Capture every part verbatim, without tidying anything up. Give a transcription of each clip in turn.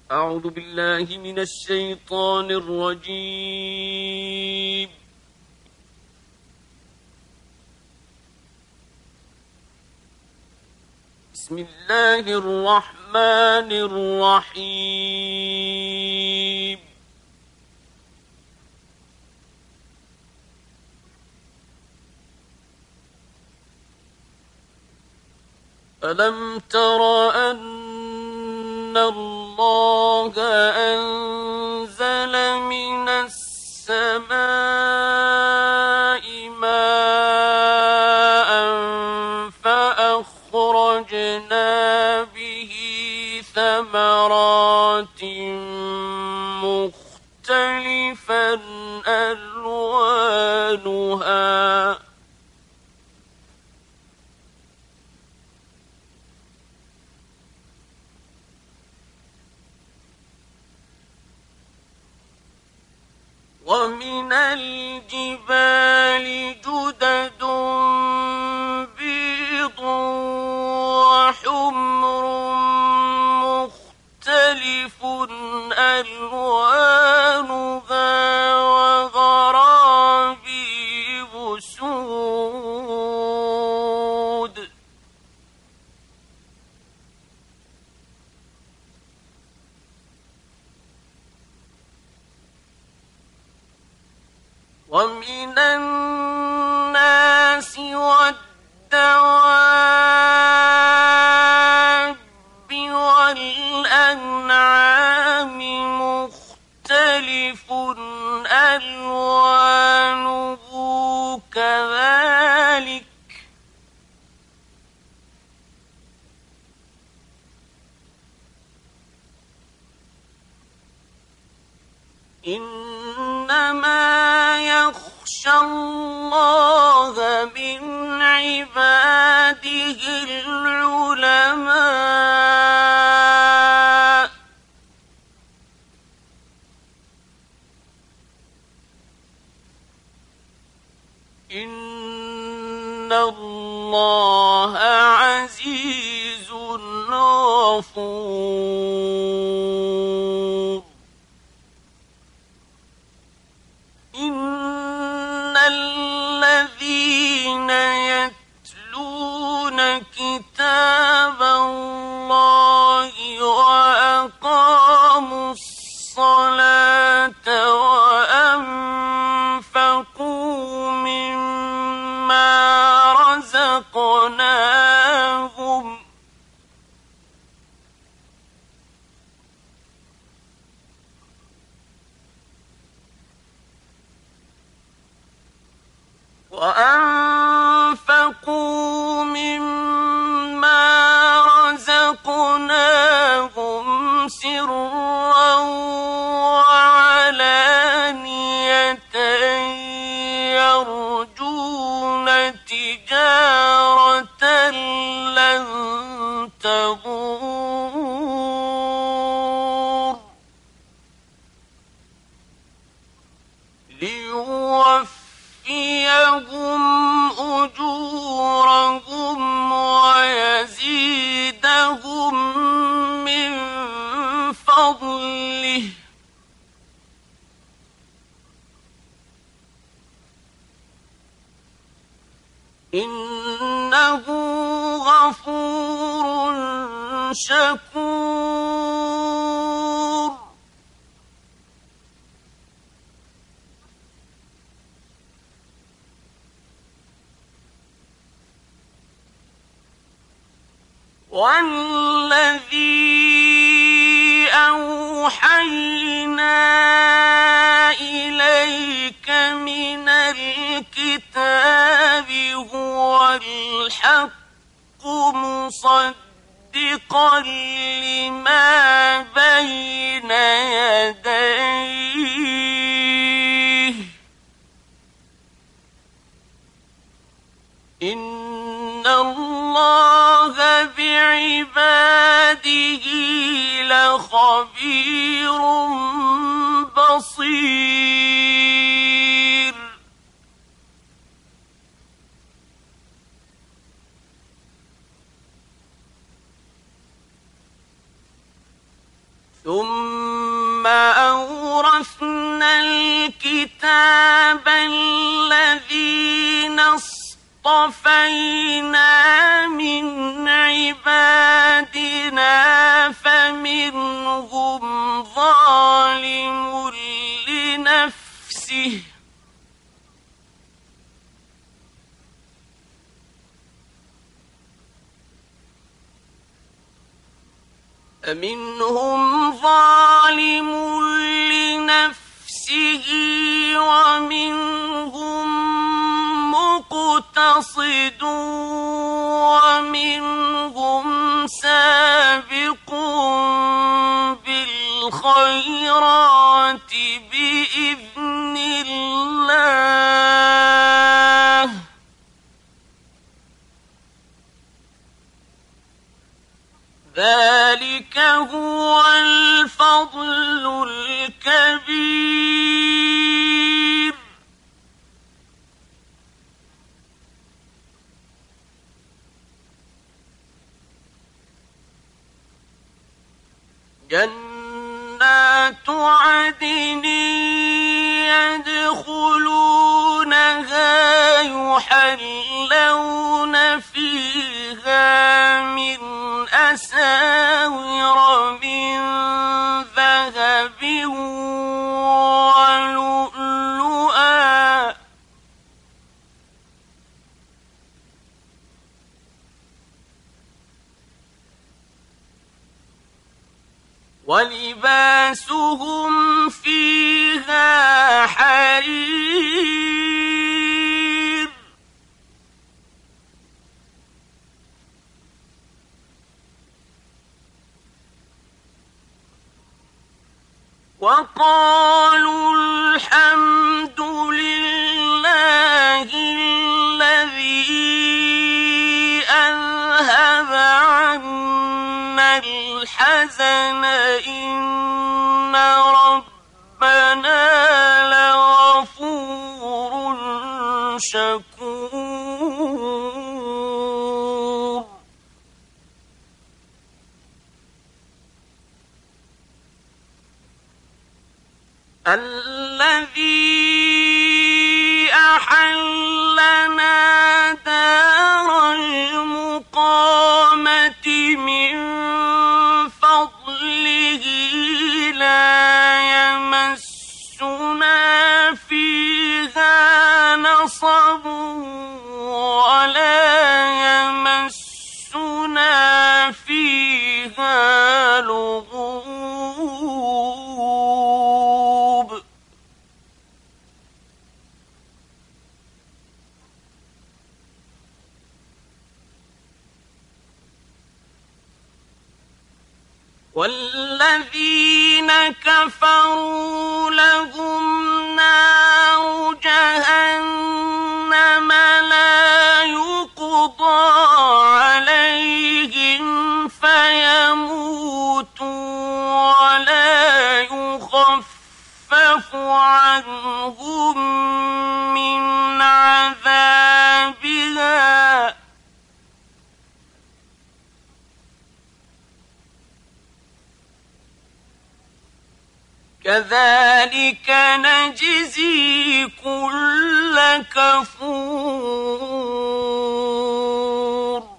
أعوذ بالله من الشيطان الرجيم. بسم الله الرحمن الرحيم. ألم تر أن الله أنزل من السماء ماء فأخرجنا به ثمرات مختلفا ألوانها ومن الجبال جدد بيض وحمر مختلف ألوانها وغرابيب سود ومن الناس والدواب والأنعام مختلف ألوانه كذلك إنما يخشى الله من عباده العلماء إن الله عزيز غفور. إن الذين يتلون كتاب الله وأقاموا الصلاة وأنفقوا مما رزقناهم وأنفقوا مما رزقناهم سرا وعلانية يرجون تجارة لن تبور ليوفيهم أجورهم ويزيدهم من فضله إنه غفور شكور. والذي أوحينا إليك من الكتاب هو الحق مصدقا لما بين يديه إن الله بعباده لخبير بصير. ثم أورثنا الكتاب الذين اصطفينا من عبادنا فمنهم ظالم لنفسه فمنهم ظالم لنفسه ومنهم مقتصد ومنهم سابق بالخيرات بإذن الله ذلك هو الفضل الكبير. جنات عدن يدخلونها يحلون فيها من أساور من ذهب ولؤلؤا ولباسهم فيها حرير وقالوا الحمد لله الذي أذهب عنا الحزن إن ربنا لغفور شكور. الذي أحلنا دار المقامة من فضله لا يمسنا فيها نصب ولا يمسنا فيها لغوب. والذين كفروا لهم نار جهنم لا يقضى عليهم فيموتوا ولا يخفف عنهم من عذابها كذلك نجزي كل كفور.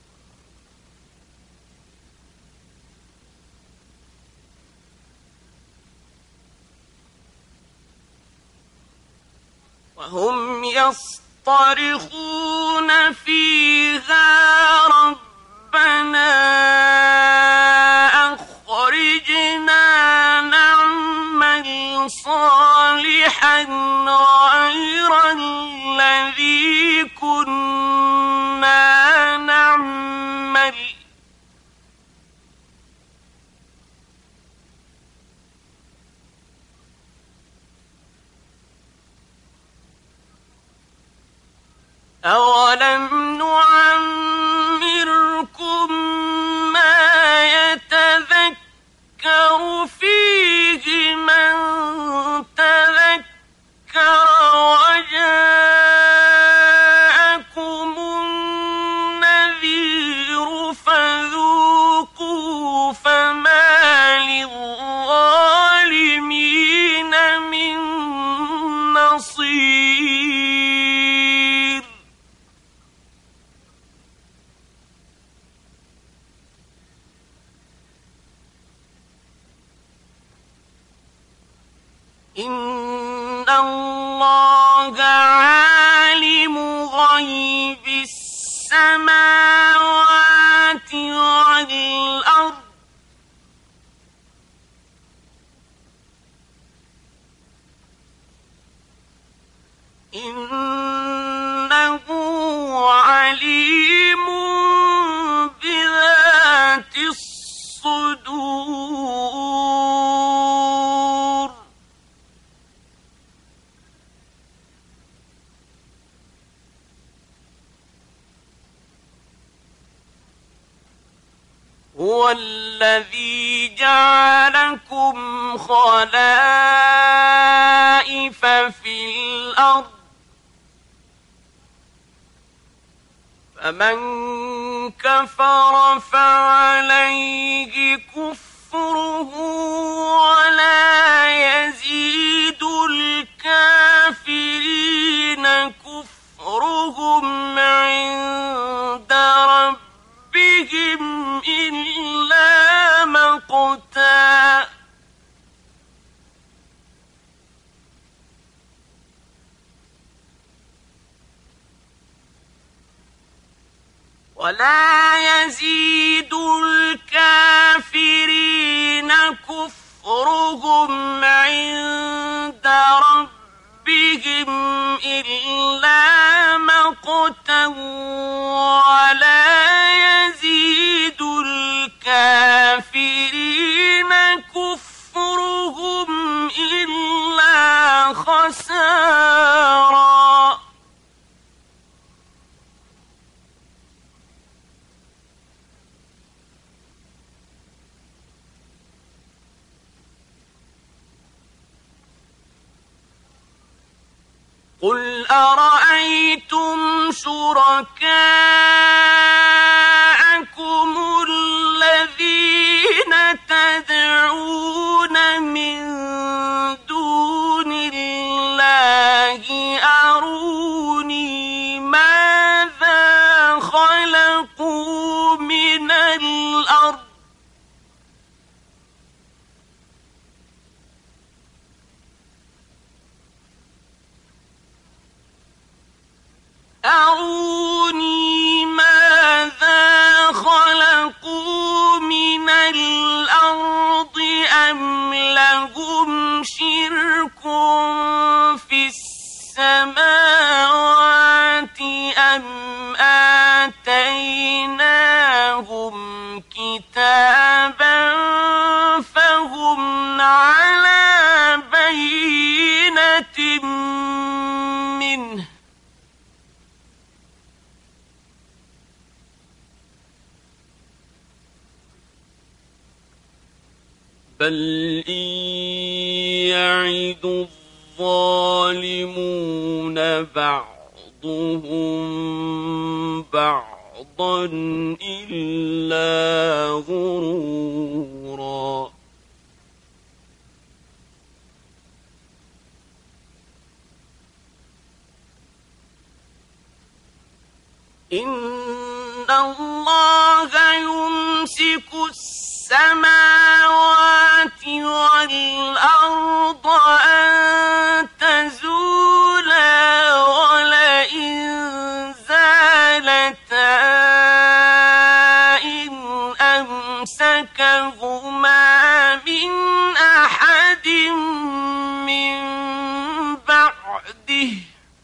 وهم يصطرخون فيها ربنا أخرجنا نعمل صالحا غير الذي كنا نعمل أولم نعمركم ما يتذكر فيه من تذكر وجاءكم النذير فذوقوا فما للظالمين إن الله عالم غيب السماوات والأرض إنه عليم بذات الصدور هو الذي جعلكم خلائف في الأرض فمن كفر فعليه كفره ولا يزيد الكافرين كفرهم عند ربهم إلا مقتا ولا يزيد الكافرين كفرهم عند ربهم إلا مقتا ولا يزيد الكافرين كفرهم إلا خسارا قل أرأيتم شركاءكم الذين تدعون من دون الله أروني ماذا خلقوا من الأرض أروني ماذا خلقوا من الأرض أم لهم شرك في السماوات أم آتيناهم كتابا فهم على بينة منه بل إن يعد الظالمون بعضهم بعضا إلا غرورا إن الله يمسك السماوات والأرض أن تزولا ولئن زالتا إن أمسكهما من أحد من بعده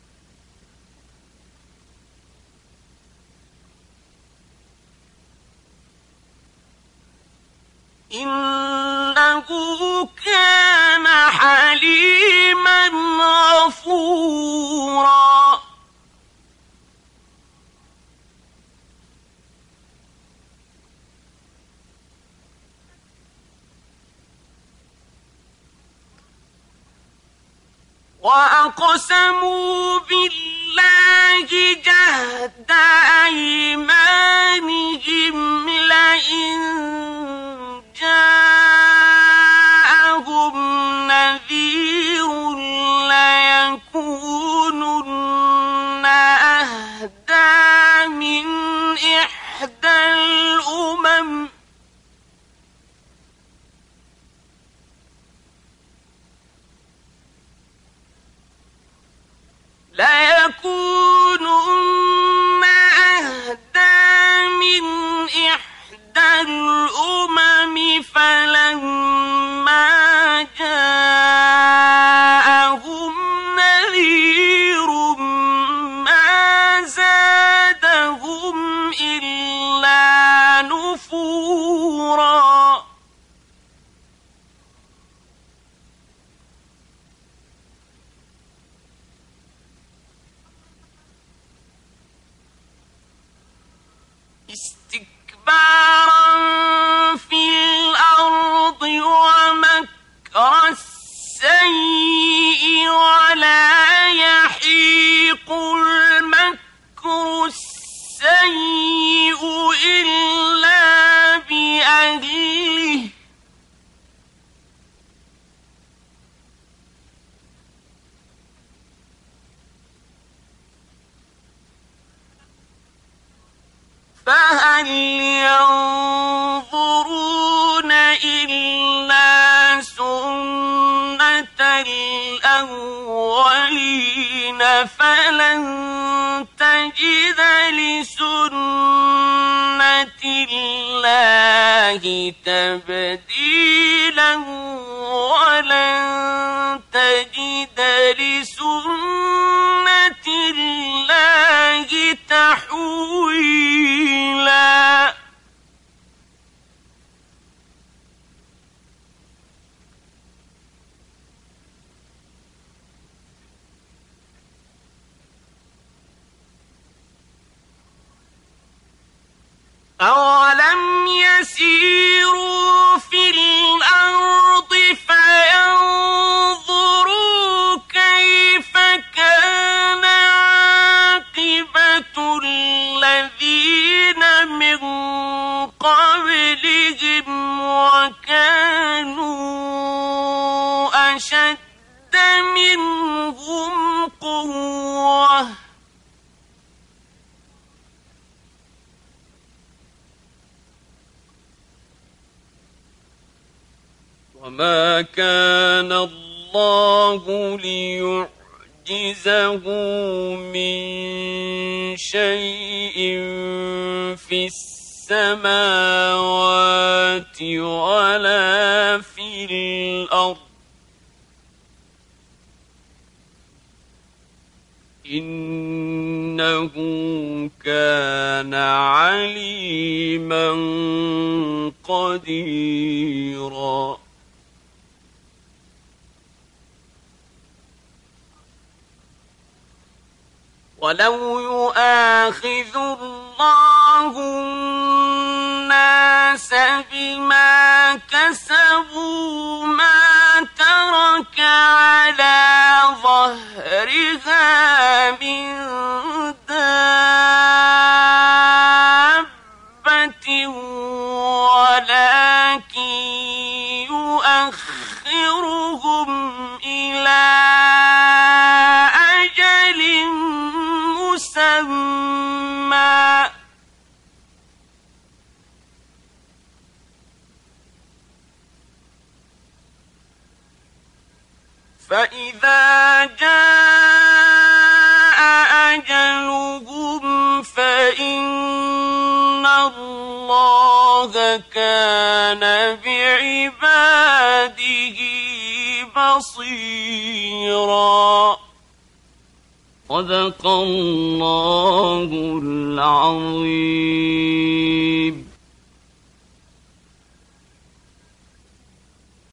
إنه كان حليما غفورا وأقسموا بالله جهد أيمانهم لئن جاءهم نذير ليكونن أهدى من إحدى الأمم ليكونن أهدى من إحدى الأمم فلما جاءهم نذير ما زادهم إلا نفورا استكبارا في الأرض ومكر السيء ولا يحيق المكر السيء إلا بأهله فهل ينظرون إلا سنة الأولين فلن تجد لسنة الله تبديلا ولن تجد لسنة الله تحويلا أولم يسيروا في الأرض فينظروا كيف كان عاقبة الذين من قبلهم وكانوا أشد منهم قوة وما كان الله ليعجزه من شيء في السماوات ولا في الأرض إنه كان عليما قديرا ولو يؤاخذ الله الناس بما كسبوا ما ترك على ظهرها من دابة ولكن يؤخرهم إلى أجل مسمى فإذا جاء أجلهم فإن الله كان بعباده بصيرا صدق الله العظيم.